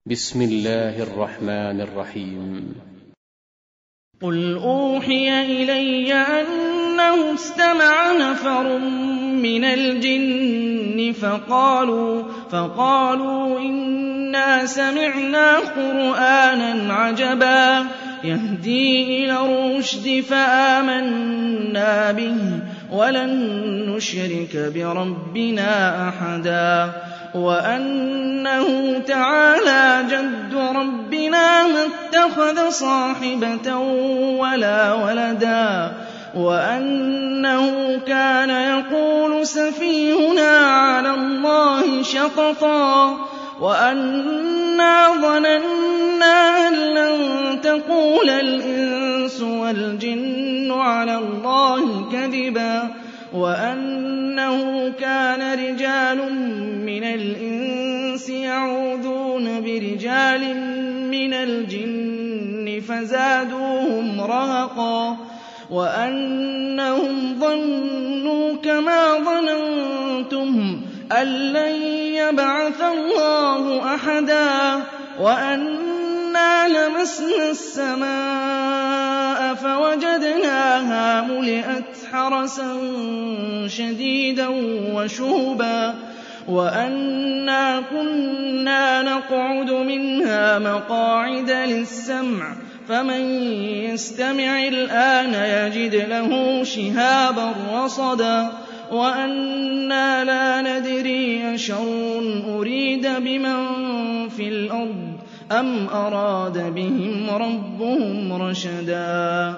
بسم الله الرحمن الرحيم. قل أوحي إلي أنه استمع نفر من الجن فقالوا إنا سمعنا قرآنا عجبا يهدي إلى الرشد فآمنا به ولن نشرك بربنا أحدا وأنه تعالى جد ربنا ما اتخذ صاحبة ولا ولدا وأنه كان يقول سفيهنا على الله شططا وأنا ظننا أن لن تقول الإنس والجن على الله كذبا وأنه كان رجال من الإنس يعوذون برجال من الجن فزادوهم رهقا وأنهم ظنوا كما ظننتم أن لن يبعث الله أحدا وأنا لمسنا السماء فوجدناها ملئت حرسا شديدا وشهبا وأنا كنا نقعد منها مقاعد للسمع فمن يستمع الآن يجد له شهابا رصدا وأنا لا ندري أشر أريد بمن في الأرض أم أراد بهم ربهم رشدا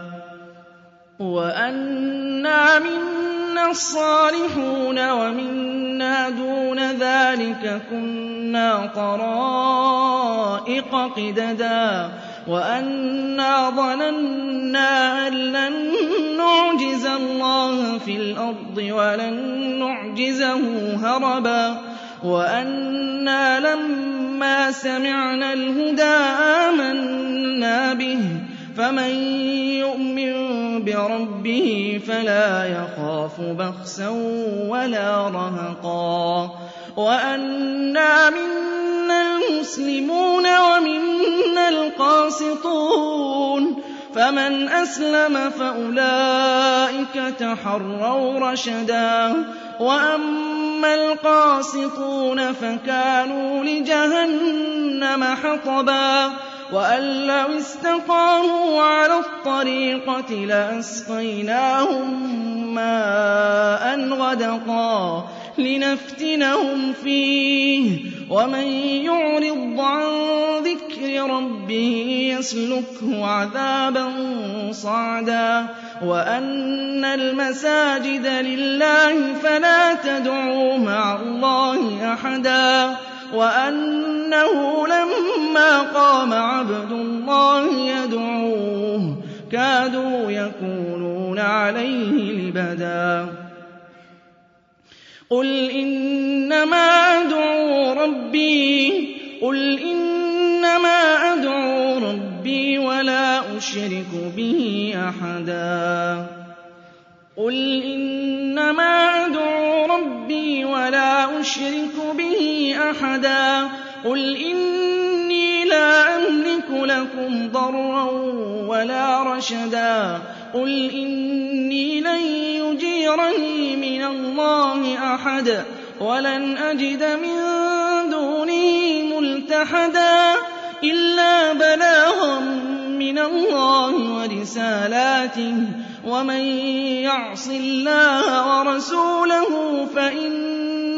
وأنا منا الصالحون ومنا دون ذلك كنا طرائق قددا وأنا ظننا أن لن نعجز الله في الأرض ولن نعجزه هربا وأنا لما سمعنا الهدى آمنا به فمن يؤمن بربه فلا يخاف بخسا ولا رهقا وأنا منا المسلمون ومنا القاسطون فمن أسلم فأولئك تحروا رشدا وأما القاسطون فكانوا لجهنم حطبا وأن لو استقاموا على الطريقة لأسقيناهم ماء غدقا لنفتنهم فيه ومن يعرض عن ذكر ربه يسلكه عذابا صعدا وأن المساجد لله فلا تدعوا مع الله أحدا وأنه لما قام عبد الله يدعوه كادوا يكونون عليه لبدا قل إنما أدعو ربي ولا أشرك به أحدا قل إنما أدعو ربي ولا أشرك به أحدا قل إني لا أملك لكم ضرا ولا رشدا قل إني لن يجيرني من الله أحد ولن أجد من دونه ملتحدا إلا بلاغا من الله ورسالاته ومن يعص الله ورسوله فإن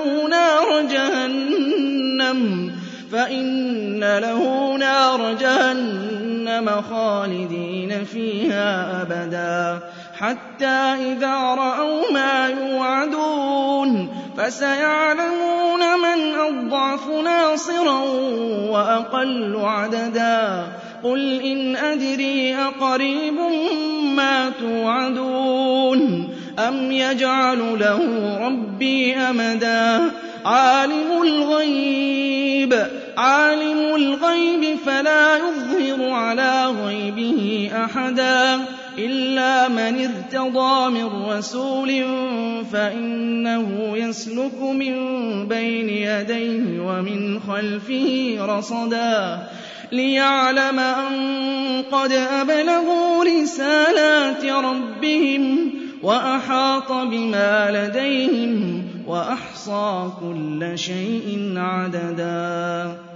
له نار جهنم خالدين فيها أبدا حتى إذا رأوا ما يوعدون فسيعلمون من أضعف ناصرا وأقل عددا قل إن أدري أقريب ما توعدون أم يجعل له ربي أمدا عالم الغيب فلا يظهر على غيبه أحدا إِلَّا مَنِ ارْتَضَىٰ مِن رَّسُولٍ فَإِنَّهُ يَسْلُكُ مِن بَيْنِ يَدَيْهِ وَمِنْ خَلْفِهِ رَصَدًا لِّيَعْلَمَ أَن قَدْ أَبْلَغُوا رِسَالَاتِ رَبِّهِمْ وَأَحَاطَ بِمَا لَدَيْهِمْ وَأَحْصَىٰ كُلَّ شَيْءٍ عَدَدًا